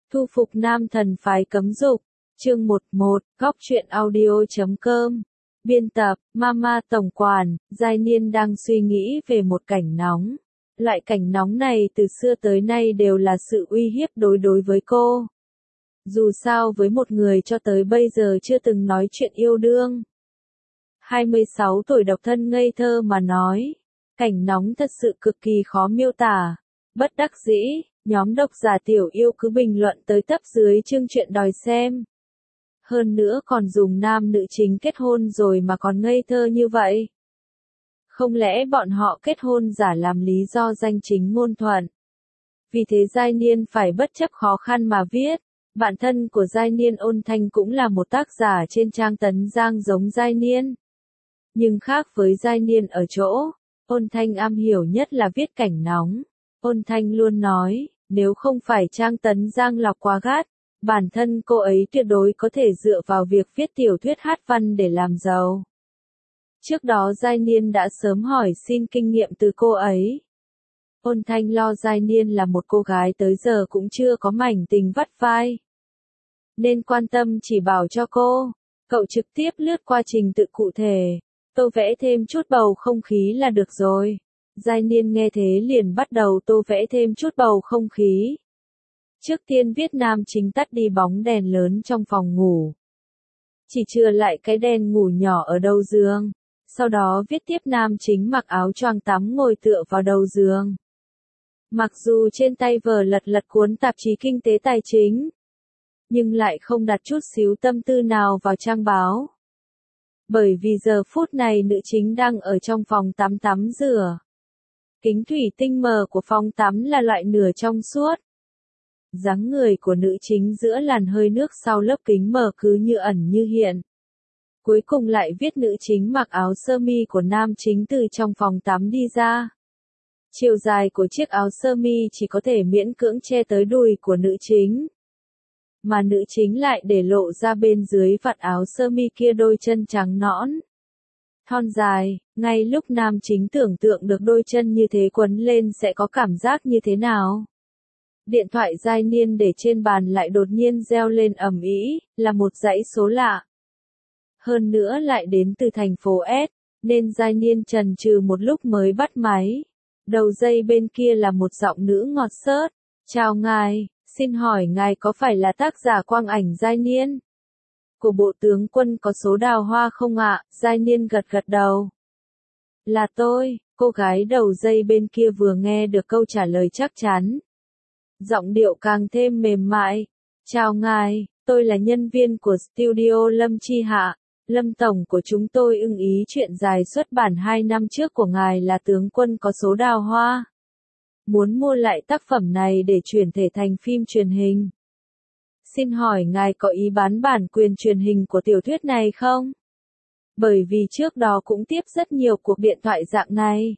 Thu phục nam thần phái cấm dục. Chương 11, góc truyện audio.com. Biên tập, Mama tổng quản, Giai Niên đang suy nghĩ về một cảnh nóng. Loại cảnh nóng này từ xưa tới nay đều là sự uy hiếp đối với cô. Dù sao với một người cho tới bây giờ chưa từng nói chuyện yêu đương. 26 tuổi độc thân ngây thơ mà nói. Cảnh nóng thật sự cực kỳ khó miêu tả. Bất đắc dĩ, nhóm độc giả tiểu yêu cứ bình luận tới tấp dưới chương truyện đòi xem. Hơn nữa còn dùng nam nữ chính kết hôn rồi mà còn ngây thơ như vậy. Không lẽ bọn họ kết hôn giả làm lý do danh chính ngôn thuận? Vì thế Giai Niên phải bất chấp khó khăn mà viết. Bạn thân của Giai Niên Ôn Thanh cũng là một tác giả trên trang Tấn Giang giống Giai Niên. Nhưng khác với Giai Niên ở chỗ, Ôn Thanh am hiểu nhất là viết cảnh nóng. Ôn Thanh luôn nói, nếu không phải trang Tấn Giang lọc quá gắt, bản thân cô ấy tuyệt đối có thể dựa vào việc viết tiểu thuyết hát văn để làm giàu. Trước đó Giai Niên đã sớm hỏi xin kinh nghiệm từ cô ấy. Ôn Thanh lo Giai Niên là một cô gái tới giờ cũng chưa có mảnh tình vắt vai, nên quan tâm chỉ bảo cho cô. Cậu trực tiếp lướt qua trình tự cụ thể, tô vẽ thêm chút bầu không khí là được rồi. Giai Niên nghe thế liền bắt đầu tô vẽ thêm chút bầu không khí. Trước tiên viết nam chính tắt đi bóng đèn lớn trong phòng ngủ, chỉ chừa lại cái đèn ngủ nhỏ ở đầu giường. Sau đó viết tiếp nam chính mặc áo choàng tắm ngồi tựa vào đầu giường. Mặc dù trên tay vờ lật cuốn tạp chí kinh tế tài chính, nhưng lại không đặt chút xíu tâm tư nào vào trang báo. Bởi vì giờ phút này nữ chính đang ở trong phòng tắm tắm rửa. Kính thủy tinh mờ của phòng tắm là loại nửa trong suốt. Dáng người của nữ chính giữa làn hơi nước sau lớp kính mờ cứ như ẩn như hiện. Cuối cùng lại viết nữ chính mặc áo sơ mi của nam chính từ trong phòng tắm đi ra. Chiều dài của chiếc áo sơ mi chỉ có thể miễn cưỡng che tới đùi của nữ chính. Mà nữ chính lại để lộ ra bên dưới vạt áo sơ mi kia đôi chân trắng nõn, thon dài. Ngay lúc nam chính tưởng tượng được đôi chân như thế quấn lên sẽ có cảm giác như thế nào. Điện thoại Giai Niên để trên bàn lại đột nhiên reo lên ầm ĩ, là một dãy số lạ. Hơn nữa lại đến từ thành phố S, nên Giai Niên chần chừ một lúc mới bắt máy. Đầu dây bên kia là một giọng nữ ngọt xớt. Chào ngài, xin hỏi ngài có phải là tác giả quang ảnh Giai Niên của bộ tướng quân có số đào hoa không ạ? Giai Niên gật đầu. Là tôi. Cô gái đầu dây bên kia vừa nghe được câu trả lời chắc chắn, giọng điệu càng thêm mềm mại. Chào ngài, tôi là nhân viên của studio Lâm Chi Hạ. Lâm tổng của chúng tôi ưng ý truyện dài xuất bản 2 năm trước của ngài là tướng quân có số đào hoa. Muốn mua lại tác phẩm này để chuyển thể thành phim truyền hình. Xin hỏi ngài có ý bán bản quyền truyền hình của tiểu thuyết này không? Bởi vì trước đó cũng tiếp rất nhiều cuộc điện thoại dạng này,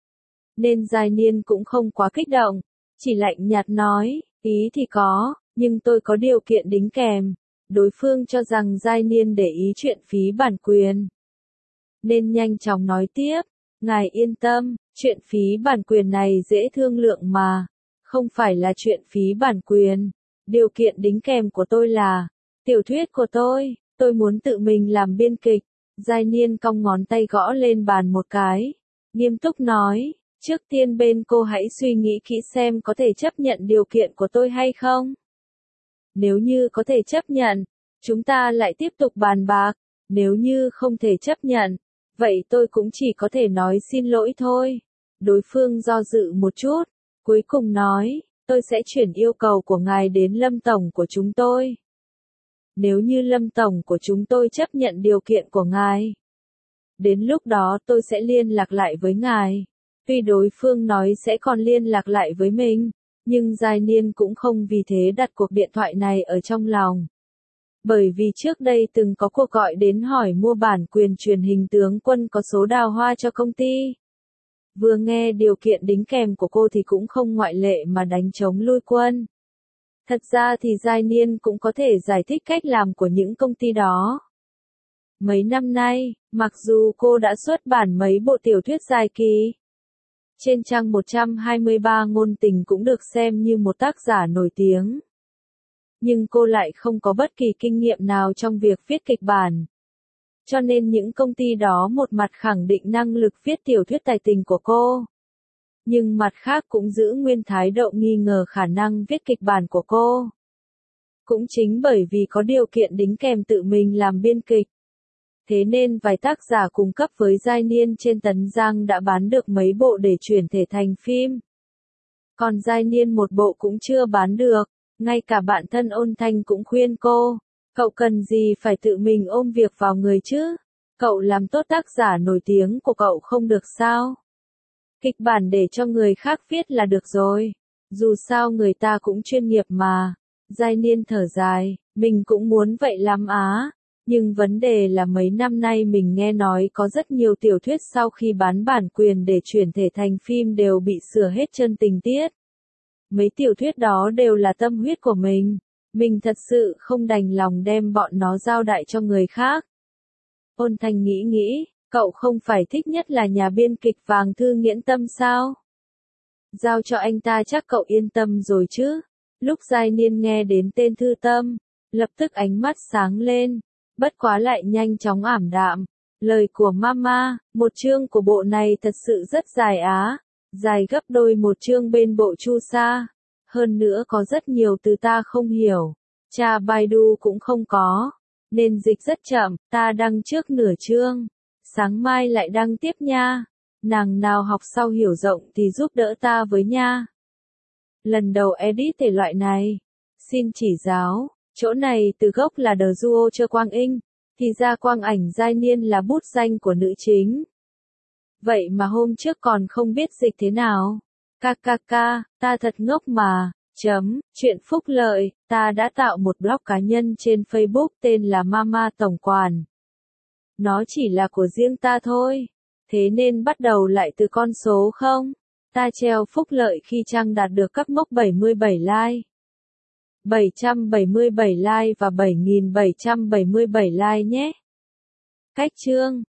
nên Giai Niên cũng không quá kích động, chỉ lạnh nhạt nói, ý thì có, nhưng tôi có điều kiện đính kèm. Đối phương cho rằng Giai Niên để ý chuyện phí bản quyền, nên nhanh chóng nói tiếp, ngài yên tâm, chuyện phí bản quyền này dễ thương lượng mà, không phải là chuyện phí bản quyền. Điều kiện đính kèm của tôi là, tiểu thuyết của tôi muốn tự mình làm biên kịch. Giai Niên cong ngón tay gõ lên bàn một cái, nghiêm túc nói, trước tiên bên cô hãy suy nghĩ kỹ xem có thể chấp nhận điều kiện của tôi hay không. Nếu như có thể chấp nhận, chúng ta lại tiếp tục bàn bạc. Nếu như không thể chấp nhận, vậy tôi cũng chỉ có thể nói xin lỗi thôi. Đối phương do dự một chút, cuối cùng nói, tôi sẽ chuyển yêu cầu của ngài đến Lâm tổng của chúng tôi. Nếu như Lâm tổng của chúng tôi chấp nhận điều kiện của ngài, đến lúc đó tôi sẽ liên lạc lại với ngài. Tuy đối phương nói sẽ còn liên lạc lại với mình, nhưng Giai Niên cũng không vì thế đặt cuộc điện thoại này ở trong lòng. Bởi vì trước đây từng có cuộc gọi đến hỏi mua bản quyền truyền hình tướng quân có số đào hoa cho công ty. Vừa nghe điều kiện đính kèm của cô thì cũng không ngoại lệ mà đánh trống lui quân. Thật ra thì Giai Niên cũng có thể giải thích cách làm của những công ty đó. Mấy năm nay, mặc dù cô đã xuất bản mấy bộ tiểu thuyết dài kỳ, trên trang 123 ngôn tình cũng được xem như một tác giả nổi tiếng. Nhưng cô lại không có bất kỳ kinh nghiệm nào trong việc viết kịch bản. Cho nên những công ty đó một mặt khẳng định năng lực viết tiểu thuyết tài tình của cô. Nhưng mặt khác cũng giữ nguyên thái độ nghi ngờ khả năng viết kịch bản của cô. Cũng chính bởi vì có điều kiện đính kèm tự mình làm biên kịch. Thế nên vài tác giả cùng cấp với Giai Niên trên Tấn Giang đã bán được mấy bộ để chuyển thể thành phim. Còn Giai Niên một bộ cũng chưa bán được, ngay cả bạn thân Ôn Thanh cũng khuyên cô, cậu cần gì phải tự mình ôm việc vào người chứ, cậu làm tốt tác giả nổi tiếng của cậu không được sao? Kịch bản để cho người khác viết là được rồi, dù sao người ta cũng chuyên nghiệp mà. Giai Niên thở dài, mình cũng muốn vậy lắm á. Nhưng vấn đề là mấy năm nay mình nghe nói có rất nhiều tiểu thuyết sau khi bán bản quyền để chuyển thể thành phim đều bị sửa hết chân tình tiết. Mấy tiểu thuyết đó đều là tâm huyết của mình thật sự không đành lòng đem bọn nó giao đại cho người khác. Ôn Thanh nghĩ, cậu không phải thích nhất là nhà biên kịch Vàng Thư Nghiễn Tâm sao? Giao cho anh ta chắc cậu yên tâm rồi chứ? Lúc Giai Niên nghe đến tên Thư Tâm, lập tức ánh mắt sáng lên. Bất quá lại nhanh chóng ảm đạm. Lời của Mama, một chương của bộ này thật sự rất dài á. Dài gấp đôi một chương bên bộ Chu Sa. Hơn nữa có rất nhiều từ ta không hiểu. Cha Baidu cũng không có. Nên dịch rất chậm, ta đăng trước nửa chương. Sáng mai lại đăng tiếp nha. Nàng nào học sau hiểu rộng thì giúp đỡ ta với nha. Lần đầu edit thể loại này. Xin chỉ giáo. Chỗ này từ gốc là The Duo Chơ Quang Inh, thì ra Quang Ảnh Giai Niên là bút danh của nữ chính. Vậy mà hôm trước còn không biết dịch thế nào. KKK, ta thật ngốc mà. Chuyện phúc lợi, ta đã tạo một blog cá nhân trên Facebook tên là Mama Tổng Quản. Nó chỉ là của riêng ta thôi. Thế nên bắt đầu lại từ con số 0. Ta treo phúc lợi khi trang đạt được cấp mốc 77 like. 777 like và 7.777 like nhé. Cách chương